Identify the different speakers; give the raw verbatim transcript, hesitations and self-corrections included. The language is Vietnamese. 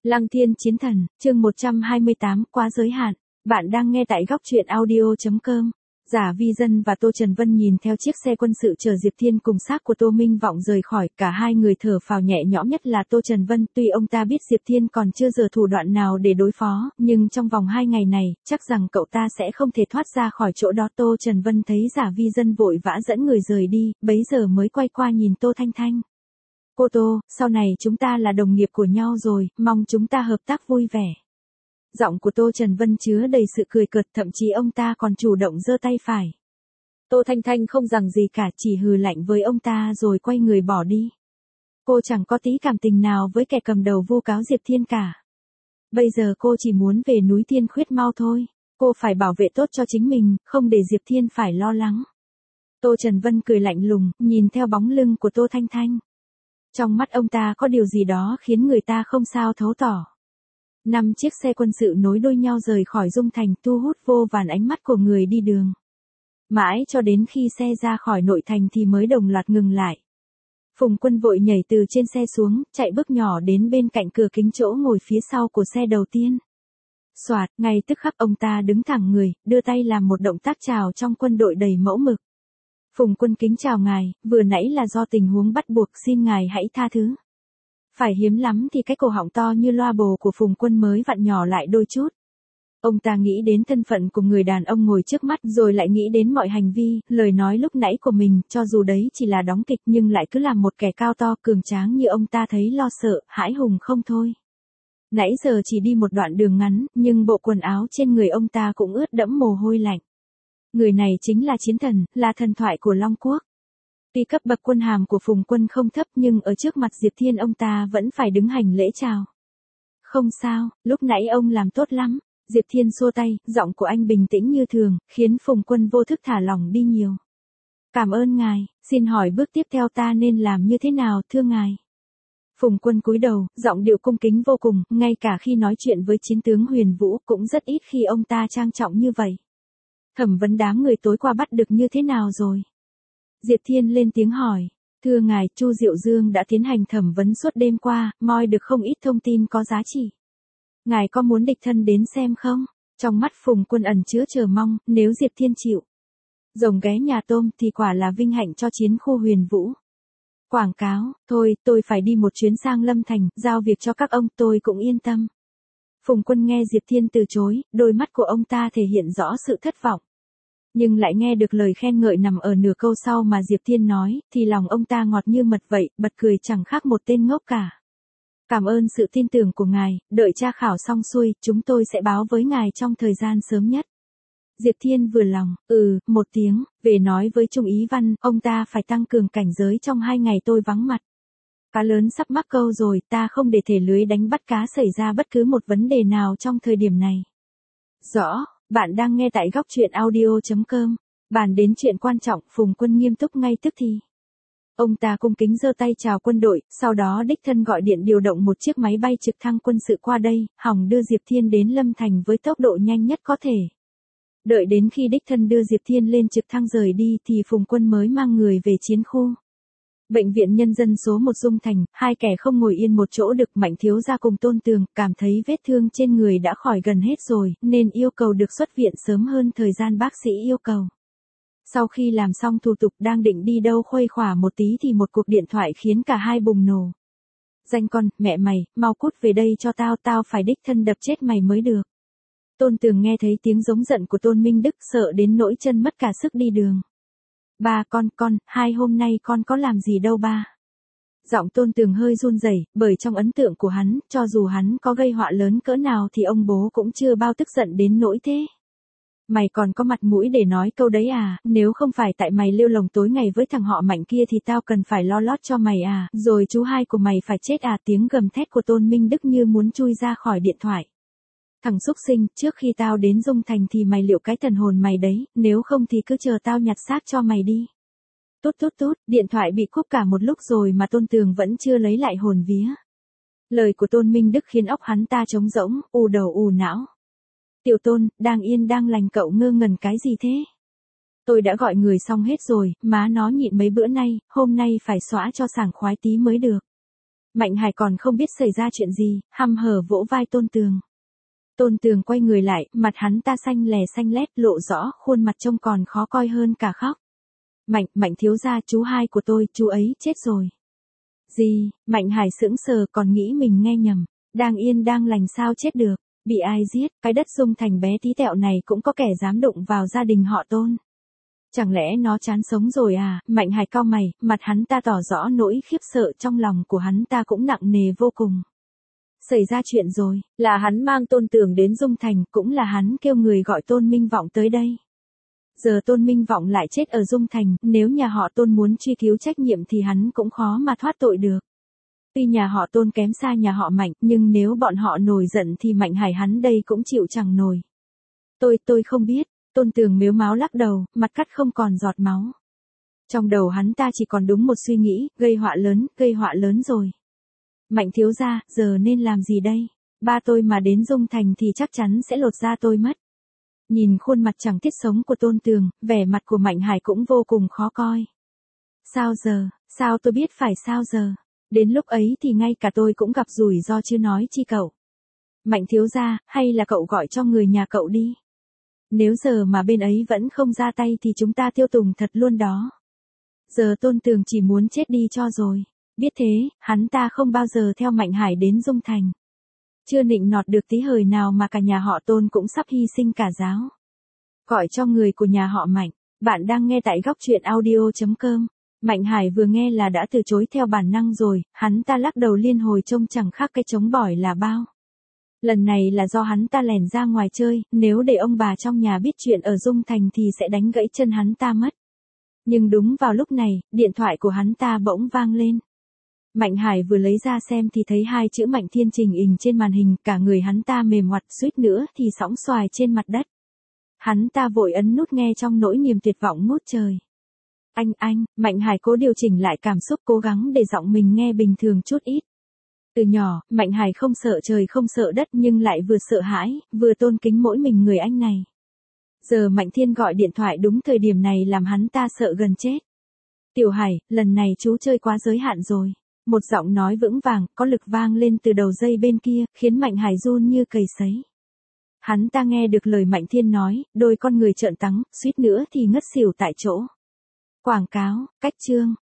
Speaker 1: Lăng Thiên Chiến Thần, chương một trăm hai mươi tám, quá giới hạn. Bạn đang nghe tại góc truyện audio chấm com. Giả Vi Dân và Tô Trần Vân nhìn theo chiếc xe quân sự chở Diệp Thiên cùng xác của Tô Minh Vọng rời khỏi, cả hai người thở phào nhẹ nhõm, nhất là Tô Trần Vân, tuy ông ta biết Diệp Thiên còn chưa giờ thủ đoạn nào để đối phó, nhưng trong vòng hai ngày này, chắc rằng cậu ta sẽ không thể thoát ra khỏi chỗ đó. Tô Trần Vân thấy Giả Vi Dân vội vã dẫn người rời đi, bấy giờ mới quay qua nhìn Tô Thanh Thanh. Cô Tô, sau này chúng ta là đồng nghiệp của nhau rồi, mong chúng ta hợp tác vui vẻ. Giọng của Tô Trần Vân chứa đầy sự cười cợt, thậm chí ông ta còn chủ động giơ tay phải. Tô Thanh Thanh không rằng gì cả, chỉ hừ lạnh với ông ta rồi quay người bỏ đi. Cô chẳng có tí cảm tình nào với kẻ cầm đầu vu cáo Diệp Thiên cả. Bây giờ cô chỉ muốn về núi Tiên Khuyết mau thôi. Cô phải bảo vệ tốt cho chính mình, không để Diệp Thiên phải lo lắng. Tô Trần Vân cười lạnh lùng, nhìn theo bóng lưng của Tô Thanh Thanh. Trong mắt ông ta có điều gì đó khiến người ta không sao thấu tỏ. Năm chiếc xe quân sự nối đuôi nhau rời khỏi Dung Thành, thu hút vô vàn ánh mắt của người đi đường. Mãi cho đến khi xe ra khỏi nội thành thì mới đồng loạt ngừng lại. Phùng Quân vội nhảy từ trên xe xuống, chạy bước nhỏ đến bên cạnh cửa kính chỗ ngồi phía sau của xe đầu tiên. Soạt, ngay tức khắc ông ta đứng thẳng người, đưa tay làm một động tác chào trong quân đội đầy mẫu mực. Phùng Quân kính chào ngài, vừa nãy là do tình huống bắt buộc, xin ngài hãy tha thứ. Phải hiếm lắm thì cái cổ họng to như loa bồ của Phùng Quân mới vặn nhỏ lại đôi chút. Ông ta nghĩ đến thân phận của người đàn ông ngồi trước mắt, rồi lại nghĩ đến mọi hành vi, lời nói lúc nãy của mình, cho dù đấy chỉ là đóng kịch nhưng lại cứ làm một kẻ cao to cường tráng như ông ta thấy lo sợ, hãi hùng không thôi. Nãy giờ chỉ đi một đoạn đường ngắn, nhưng bộ quần áo trên người ông ta cũng ướt đẫm mồ hôi lạnh. Người này chính là chiến thần, là thần thoại của Long Quốc. Tuy cấp bậc quân hàm của Phùng Quân không thấp nhưng ở trước mặt Diệp Thiên ông ta vẫn phải đứng hành lễ chào. Không sao, lúc nãy ông làm tốt lắm. Diệp Thiên xua tay, giọng của anh bình tĩnh như thường, khiến Phùng Quân vô thức thả lỏng đi nhiều. Cảm ơn ngài, xin hỏi bước tiếp theo ta nên làm như thế nào thưa ngài? Phùng Quân cúi đầu, giọng điệu cung kính vô cùng, ngay cả khi nói chuyện với chiến tướng Huyền Vũ cũng rất ít khi ông ta trang trọng như vậy. Thẩm vấn đám người tối qua bắt được như thế nào rồi? Diệp Thiên lên tiếng hỏi. Thưa ngài, Chu Diệu Dương đã tiến hành thẩm vấn suốt đêm qua, moi được không ít thông tin có giá trị. Ngài có muốn đích thân đến xem không? Trong mắt Phùng Quân ẩn chứa chờ mong, nếu Diệp Thiên chịu. Rồng ghé nhà tôm thì quả là vinh hạnh cho chiến khu Huyền Vũ. Quảng cáo, thôi, tôi phải đi một chuyến sang Lâm Thành, giao việc cho các ông, tôi cũng yên tâm. Phùng Quân nghe Diệp Thiên từ chối, đôi mắt của ông ta thể hiện rõ sự thất vọng. Nhưng lại nghe được lời khen ngợi nằm ở nửa câu sau mà Diệp Thiên nói, thì lòng ông ta ngọt như mật vậy, bật cười chẳng khác một tên ngốc cả. Cảm ơn sự tin tưởng của ngài, đợi tra khảo xong xuôi, chúng tôi sẽ báo với ngài trong thời gian sớm nhất. Diệp Thiên vừa lòng, ừ, một tiếng, về nói với Trung Ý Văn, ông ta phải tăng cường cảnh giới trong hai ngày tôi vắng mặt. Cá lớn sắp mắc câu rồi, ta không để thể lưới đánh bắt cá xảy ra bất cứ một vấn đề nào trong thời điểm này. Rõ, bạn đang nghe tại góc truyện audio chấm com. Bàn đến chuyện quan trọng, Phùng Quân nghiêm túc ngay tức thì. Ông ta cung kính giơ tay chào quân đội, sau đó đích thân gọi điện điều động một chiếc máy bay trực thăng quân sự qua đây, hòng đưa Diệp Thiên đến Lâm Thành với tốc độ nhanh nhất có thể. Đợi đến khi đích thân đưa Diệp Thiên lên trực thăng rời đi thì Phùng Quân mới mang người về chiến khu. Bệnh viện Nhân dân số một Dung Thành, hai kẻ không ngồi yên một chỗ được. Mạnh thiếu gia cùng Tôn Tường, cảm thấy vết thương trên người đã khỏi gần hết rồi, nên yêu cầu được xuất viện sớm hơn thời gian bác sĩ yêu cầu. Sau khi làm xong thủ tục đang định đi đâu khuây khỏa một tí thì một cuộc điện thoại khiến cả hai bùng nổ. Danh con, mẹ mày, mau cút về đây cho tao, tao phải đích thân đập chết mày mới được. Tôn Tường nghe thấy tiếng giống giận của Tôn Minh Đức sợ đến nỗi chân mất cả sức đi đường. Ba con, con, hai hôm nay con có làm gì đâu ba. Giọng Tôn Tường hơi run rẩy, bởi trong ấn tượng của hắn, cho dù hắn có gây họa lớn cỡ nào thì ông bố cũng chưa bao tức giận đến nỗi thế. Mày còn có mặt mũi để nói câu đấy à, nếu không phải tại mày lêu lồng tối ngày với thằng họ Mạnh kia thì tao cần phải lo lót cho mày à, rồi chú hai của mày phải chết à. Tiếng gầm thét của Tôn Minh Đức như muốn chui ra khỏi điện thoại. Thằng xúc sinh, trước khi tao đến Dung Thành thì mày liệu cái thần hồn mày đấy, nếu không thì cứ chờ tao nhặt xác cho mày đi. Tút tút tút, điện thoại bị cúp cả một lúc rồi mà Tôn Tường vẫn chưa lấy lại hồn vía. Lời của Tôn Minh Đức khiến óc hắn ta trống rỗng, ù đầu ù não. Tiểu Tôn, đang yên đang lành cậu ngơ ngẩn cái gì thế? Tôi đã gọi người xong hết rồi, má nó nhịn mấy bữa nay, hôm nay phải xóa cho sảng khoái tí mới được. Mạnh Hải còn không biết xảy ra chuyện gì, hăm hở vỗ vai Tôn Tường. Tôn Tường quay người lại, mặt hắn ta xanh lè xanh lét, lộ rõ, khuôn mặt trông còn khó coi hơn cả khóc. Mạnh, Mạnh thiếu gia, chú hai của tôi, chú ấy chết rồi. Gì? Mạnh Hải sững sờ, còn nghĩ mình nghe nhầm. Đang yên đang lành sao chết được? Bị ai giết? Cái đất Dung Thành bé tí tẹo này cũng có kẻ dám đụng vào gia đình họ Tôn. Chẳng lẽ nó chán sống rồi à? Mạnh Hải cau mày, mặt hắn ta tỏ rõ nỗi khiếp sợ, trong lòng của hắn ta cũng nặng nề vô cùng. Xảy ra chuyện rồi, là hắn mang Tôn Tường đến Dung Thành, cũng là hắn kêu người gọi Tôn Minh Vọng tới đây. Giờ Tôn Minh Vọng lại chết ở Dung Thành, nếu nhà họ Tôn muốn truy cứu trách nhiệm thì hắn cũng khó mà thoát tội được. Tuy nhà họ Tôn kém xa nhà họ Mạnh, nhưng nếu bọn họ nổi giận thì Mạnh Hải hắn đây cũng chịu chẳng nổi. Tôi, tôi không biết. Tôn Tường mếu máo lắc đầu, mặt cắt không còn giọt máu. Trong đầu hắn ta chỉ còn đúng một suy nghĩ, gây họa lớn, gây họa lớn rồi. Mạnh thiếu gia, giờ nên làm gì đây? Ba tôi mà đến Dung Thành thì chắc chắn sẽ lột da tôi mất. Nhìn khuôn mặt chẳng thiết sống của Tôn Tường, vẻ mặt của Mạnh Hải cũng vô cùng khó coi. Sao giờ, sao tôi biết phải sao giờ? Đến lúc ấy thì ngay cả tôi cũng gặp rủi ro chứ nói chi cậu. Mạnh thiếu gia, hay là cậu gọi cho người nhà cậu đi. Nếu giờ mà bên ấy vẫn không ra tay thì chúng ta tiêu tùng thật luôn đó. Giờ Tôn Tường chỉ muốn chết đi cho rồi. Biết thế, hắn ta không bao giờ theo Mạnh Hải đến Dung Thành. Chưa nịnh nọt được tí hời nào mà cả nhà họ Tôn cũng sắp hy sinh cả giáo. Gọi cho người của nhà họ Mạnh. Bạn đang nghe tại góc truyện audio chấm com. Mạnh Hải vừa nghe là đã từ chối theo bản năng rồi, hắn ta lắc đầu liên hồi trông chẳng khác cái trống bỏi là bao. Lần này là do hắn ta lẻn ra ngoài chơi, nếu để ông bà trong nhà biết chuyện ở Dung Thành thì sẽ đánh gãy chân hắn ta mất. Nhưng đúng vào lúc này, điện thoại của hắn ta bỗng vang lên. Mạnh Hải vừa lấy ra xem thì thấy hai chữ Mạnh Thiên trình hình trên màn hình, cả người hắn ta mềm oặt, suýt nữa thì sõng xoài trên mặt đất. Hắn ta vội ấn nút nghe trong nỗi niềm tuyệt vọng ngút trời. Anh anh, Mạnh Hải cố điều chỉnh lại cảm xúc, cố gắng để giọng mình nghe bình thường chút ít. Từ nhỏ, Mạnh Hải không sợ trời không sợ đất nhưng lại vừa sợ hãi, vừa tôn kính mỗi mình người anh này. Giờ Mạnh Thiên gọi điện thoại đúng thời điểm này làm hắn ta sợ gần chết. Tiểu Hải, lần này chú chơi quá giới hạn rồi. Một giọng nói vững vàng, có lực vang lên từ đầu dây bên kia, khiến Mạnh Hải run như cầy sấy. Hắn ta nghe được lời Mạnh Thiên nói, đôi con người trợn trắng, suýt nữa thì ngất xỉu tại chỗ. Quảng cáo, cách chương.